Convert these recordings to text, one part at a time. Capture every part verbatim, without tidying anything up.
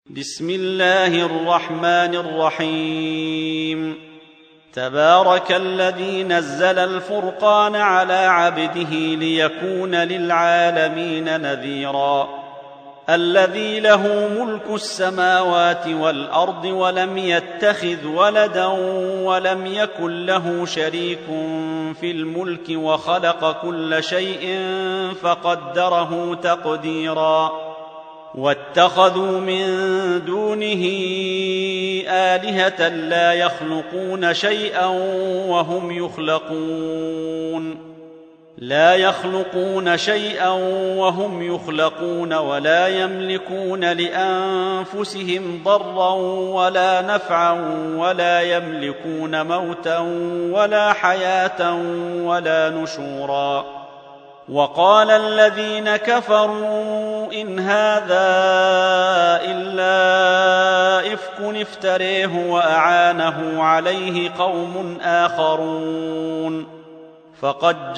بسم الله الرحمن الرحيم. تبارك الذي نزل الفرقان على عبده ليكون للعالمين نذيرا. الذي له ملك السماوات والأرض ولم يتخذ ولدا ولم يكن له شريك في الملك وخلق كل شيء فقدره تقديرا. واتخذوا من دونه آلهة لا يخلقون شيئا وهم يخلقون لا يخلقون شيئا وهم يخلقون ولا يملكون لأنفسهم ضرا ولا نفعا ولا يملكون موتا ولا حياة ولا نشورا. وقال الذين كفروا إن هذا إلا إفك افتريه وأعانه عليه قوم آخرون فقد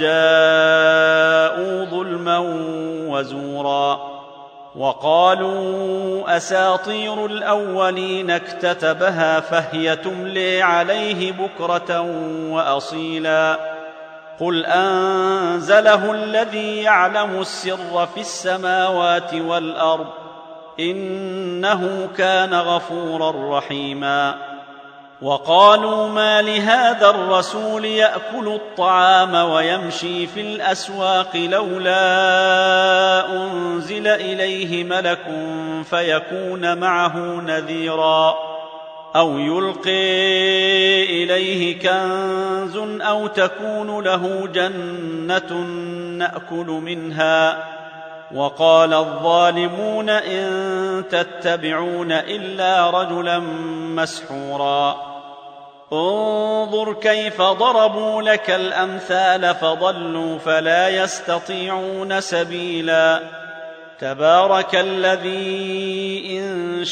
جاءوا ظلما وزورا. وقالوا أساطير الأولين اكتتبها فهي تملي عليه بكرة وأصيلا. قل أنزله الذي يعلم السر في السماوات والأرض إنه كان غفورا رحيما. وقالوا ما لهذا الرسول يأكل الطعام ويمشي في الأسواق لولا أنزل إليه ملك فيكون معه نذيرا أو يلقي إليه كنز أو تكون له جنة نأكل منها. وقال الظالمون إن تتبعون إلا رجلا مسحورا. انظر كيف ضربوا لك الأمثال فضلوا فلا يستطيعون سبيلا. تبارك الذي إن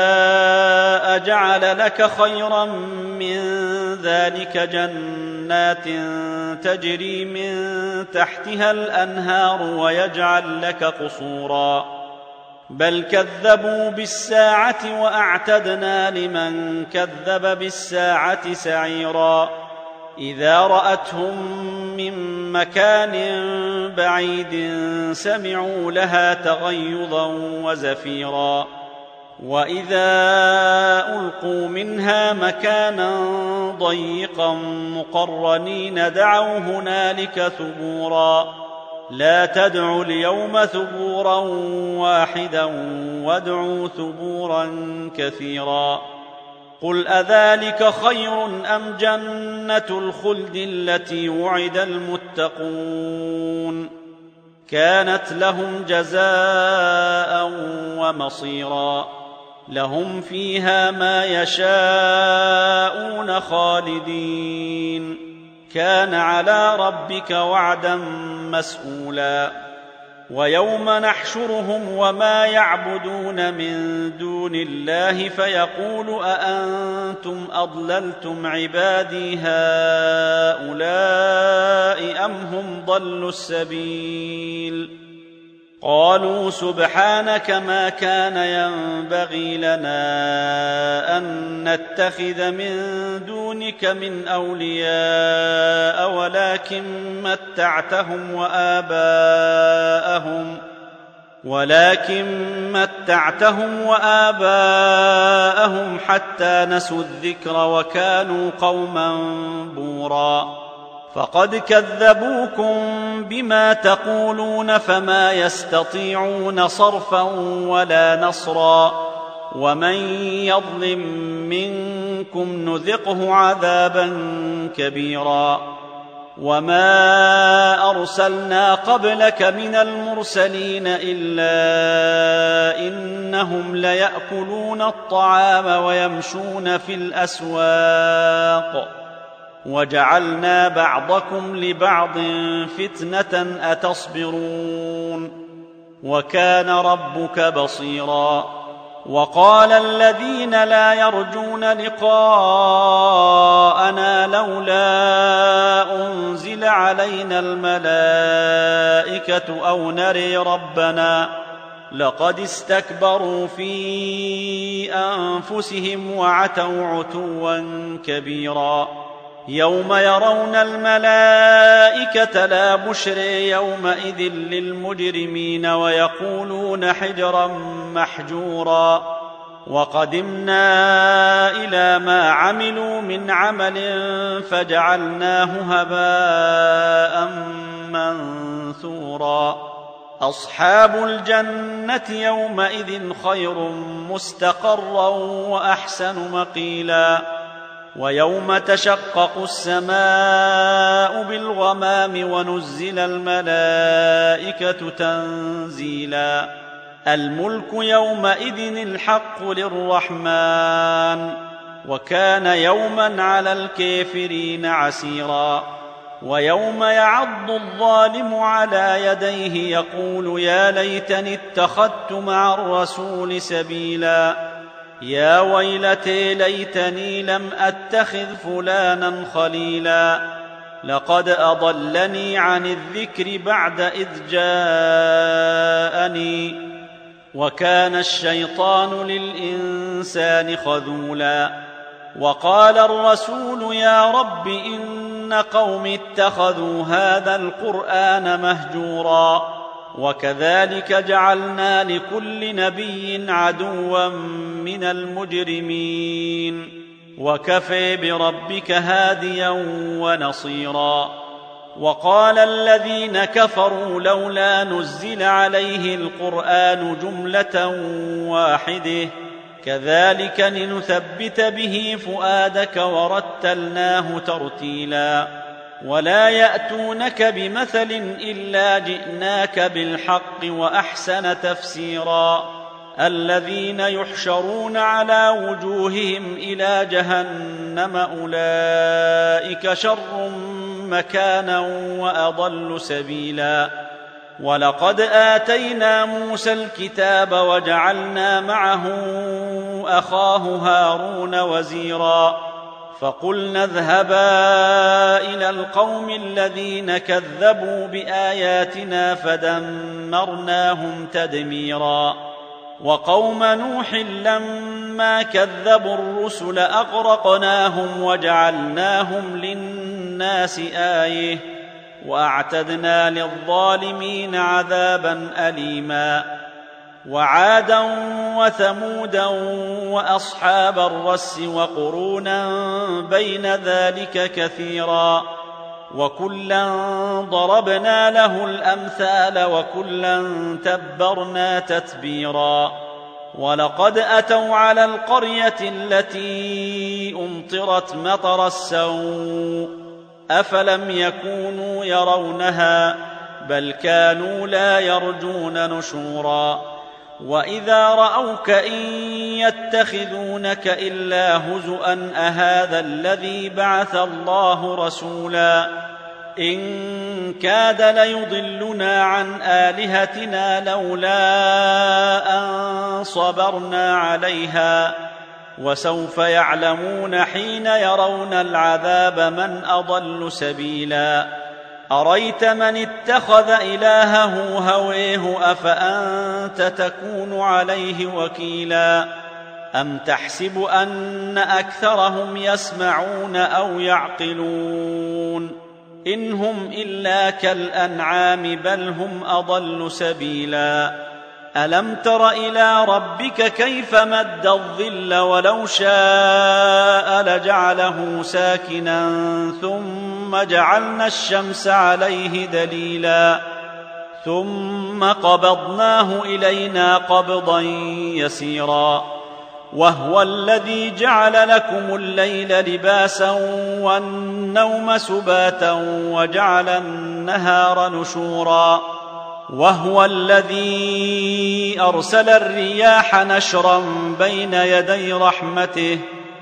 شاء جعل لك خيرا من ذلك جنات تجري من تحتها الأنهار ويجعل لك قصورا. بل كذبوا بالساعة وأعتدنا لمن كذب بالساعة سعيرا. إذا رأتهم من مكان بعيد سمعوا لها تغيظا وزفيرا. وإذا ألقوا منها مكانا ضيقا مقرنين دعوا هنالك ثبورا. لا تدعوا اليوم ثبورا واحدا وادعوا ثبورا كثيرا. قل أذلك خير أم جنة الخلد التي وعد المتقون كانت لهم جزاء ومصيرا. لهم فيها ما يشاءون خالدين كان على ربك وعدا مسئولا. ويوم نحشرهم وما يعبدون من دون الله فيقول أأنتم أضللتم عبادي هؤلاء أم هم ضلوا السبيل. قالوا سبحانك ما كان ينبغي لنا أن نتخذ من دونك من أولياء ولكن متعتهم وآباءهم ولكن متعتهم وآباءهم حتى نسوا الذكر وكانوا قوما بورا. فقد كذبوكم بما تقولون فما يستطيعون صرفا ولا نصرا. ومن يظلم منكم نذقه عذابا كبيرا. وما أرسلنا قبلك من المرسلين إلا إنهم ليأكلون الطعام ويمشون في الأسواق وجعلنا بعضكم لبعض فتنة أتصبرون وكان ربك بصيرا. وقال الذين لا يرجون لقاءنا لولا أنزل علينا الملائكة أو نري ربنا لقد استكبروا في أنفسهم وعتوا عتوا كبيرا يوم يرون الملائكة لا بشر يومئذ للمجرمين ويقولون حجرا محجورا وقدمنا إلى ما عملوا من عمل فجعلناه هباء منثورا أصحاب الجنة يومئذ خير مستقرا وأحسن مقيلا ويوم تشقق السماء بالغمام ونزل الملائكة تنزيلا الملك يومئذ الحق للرحمن وكان يوما على الكافرين عسيرا ويوم يعض الظالم على يديه يقول يا ليتني اتخذت مع الرسول سبيلا يا ويلتي ليتني لم أتخذ فلانا خليلا لقد أضلني عن الذكر بعد إذ جاءني وكان الشيطان للإنسان خذولا وقال الرسول يا رب إن قوم اتخذوا هذا القرآن مهجورا وكذلك جعلنا لكل نبي عدوا من المجرمين وكفى بربك هاديا ونصيرا وقال الذين كفروا لولا نزل عليه القرآن جملة واحدة كذلك لنثبت به فؤادك ورتلناه ترتيلا ولا يأتونك بمثل إلا جئناك بالحق وأحسن تفسيرا الذين يحشرون على وجوههم إلى جهنم أولئك شر مكانا وأضل سبيلا ولقد آتينا موسى الكتاب وجعلنا معه أخاه هارون وزيرا فقلنا اذهبا إلى القوم الذين كذبوا بآياتنا فدمرناهم تدميرا وقوم نوح لما كذبوا الرسل أغرقناهم وجعلناهم للناس آية وأعتدنا للظالمين عذابا أليما وعادا وثمودا وأصحاب الرس وقرونا بين ذلك كثيرا وكلا ضربنا له الأمثال وكلا تبرنا تتبيرا ولقد أتوا على القرية التي أمطرت مطر السوء أفلم يكونوا يرونها بل كانوا لا يرجون نشورا وإذا رأوك إن يتخذونك إلا هزؤا أهذا الذي بعث الله رسولا إن كاد ليضلنا عن آلهتنا لولا أن صبرنا عليها وسوف يعلمون حين يرون العذاب من أضل سبيلا أريت من اتخذ إلهه هويه أفأنت تكون عليه وكيلا أم تحسب أن أكثرهم يسمعون أو يعقلون إن هم إلا كالأنعام بل هم أضل سبيلا ألم تر إلى ربك كيف مد الظل ولو شاء لجعله ساكنا ثم جعلنا الشمس عليه دليلا ثم قبضناه إلينا قبضا يسيرا وهو الذي جعل لكم الليل لباسا والنوم سباتا وجعل النهار نشورا وهو الذي أرسل الرياح نشرا بين يدي رحمته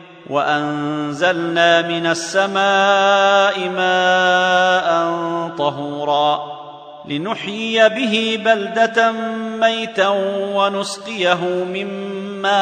وأنزلنا من السماء ماء طهورا لنحيي به بلدة ميتا ونسقيه مما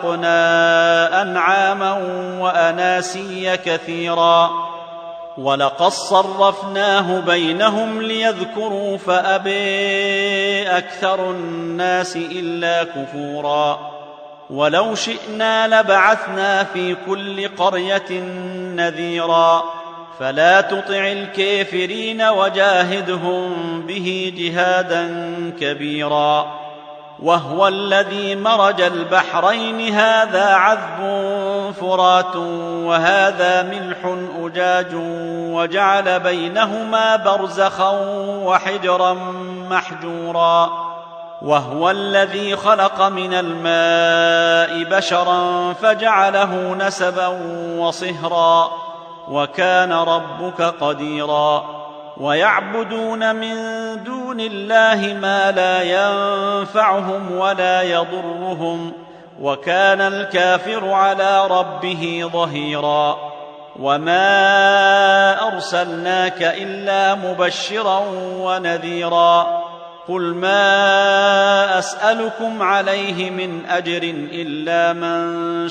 خلقنا أنعاما وأناسيا كثيرا ولقد صرفناه بينهم ليذكروا فأبى أكثر الناس إلا كفورا ولو شئنا لبعثنا في كل قرية نذيرا فلا تطع الكافرين وجاهدهم به جهادا كبيرا. وهو الذي مرج البحرين هذا عذب فرات وهذا ملح أجاج وجعل بينهما برزخا وحجرا محجورا. وهو الذي خلق من الماء بشرا فجعله نسبا وصهرا وكان ربك قديرا. ويعبدون من دون الله ما لا ينفعهم ولا يضرهم وكان الكافر على ربه ظهيرا. وما أرسلناك إلا مبشرا ونذيرا. قل ما أسألكم عليه من أجر إلا من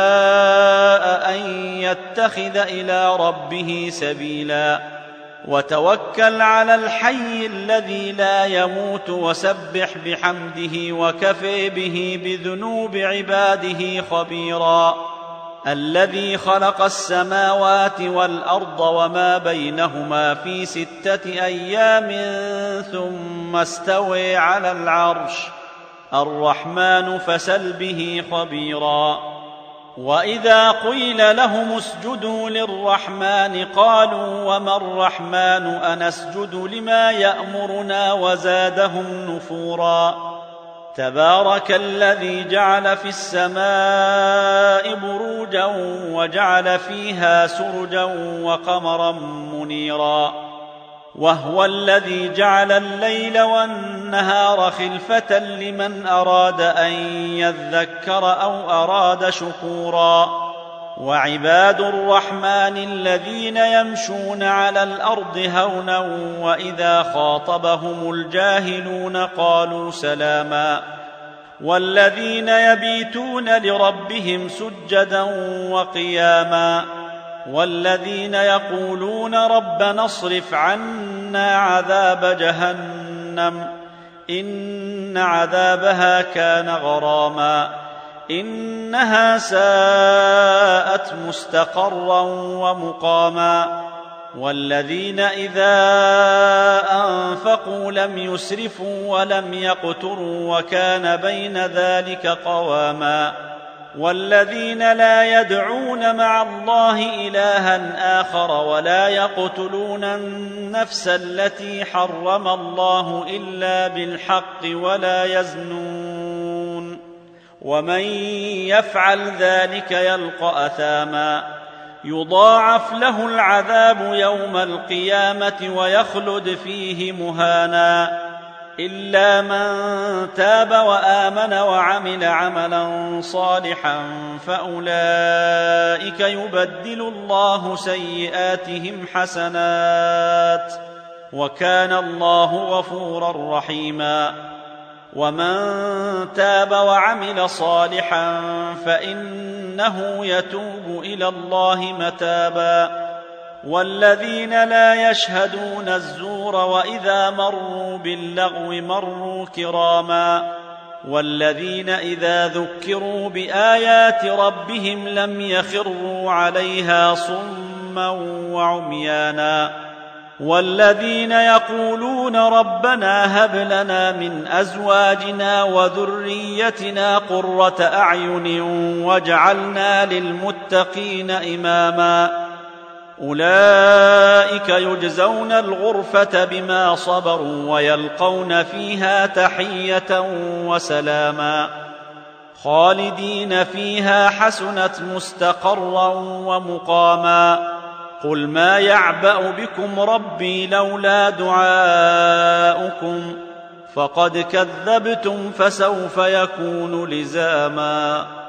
شاء أن يتخذ إلى ربه سبيلا. وتوكل على الحي الذي لا يموت وسبح بحمده وكفى به بذنوب عباده خبيرا. الذي خلق السماوات والأرض وما بينهما في ستة أيام ثم استوى على العرش الرحمن فسل به خبيرا. وإذا قيل لهم اسجدوا للرحمن قالوا وما الرحمن أنسجد لما يأمرنا وزادهم نفورا. تبارك الذي جعل في السماء بروجا وجعل فيها سرجا وقمرا منيرا. وهو الذي جعل الليل والنهار خلفة لمن أراد أن يذكر أو أراد شكورا. وعباد الرحمن الذين يمشون على الأرض هونا وإذا خاطبهم الجاهلون قالوا سلاما. والذين يبيتون لربهم سجدا وقياما. والذين يقولون ربنا اصرف عنا عذاب جهنم إن عذابها كان غراما إنها ساءت مستقرا ومقاما. والذين إذا أنفقوا لم يسرفوا ولم يقتروا وكان بين ذلك قواما. والذين لا يدعون مع الله إلها آخر ولا يقتلون النفس التي حرم الله إلا بالحق ولا يزنون ومن يفعل ذلك يلقى أثاما يضاعف له العذاب يوم القيامة ويخلد فيه مهانا إلا من تاب وآمن وعمل عملا صالحا فأولئك يبدل الله سيئاتهم حسنات وكان الله غفورا رحيما. ومن تاب وعمل صالحا فإنه يتوب إلى الله متابا. والذين لا يشهدون الزور وإذا مروا باللغو مروا كراما. والذين إذا ذكروا بآيات ربهم لم يخروا عليها صما وعميانا. والذين يقولون ربنا هب لنا من أزواجنا وذريتنا قرة أعين واجعلنا للمتقين إماما. أولئك يجزون الغرفة بما صبروا ويلقون فيها تحية وسلاما خالدين فيها حسنت مستقرا ومقاما. قل ما يعبأ بكم ربي لولا دعاؤكم فقد كذبتم فسوف يكون لزاما.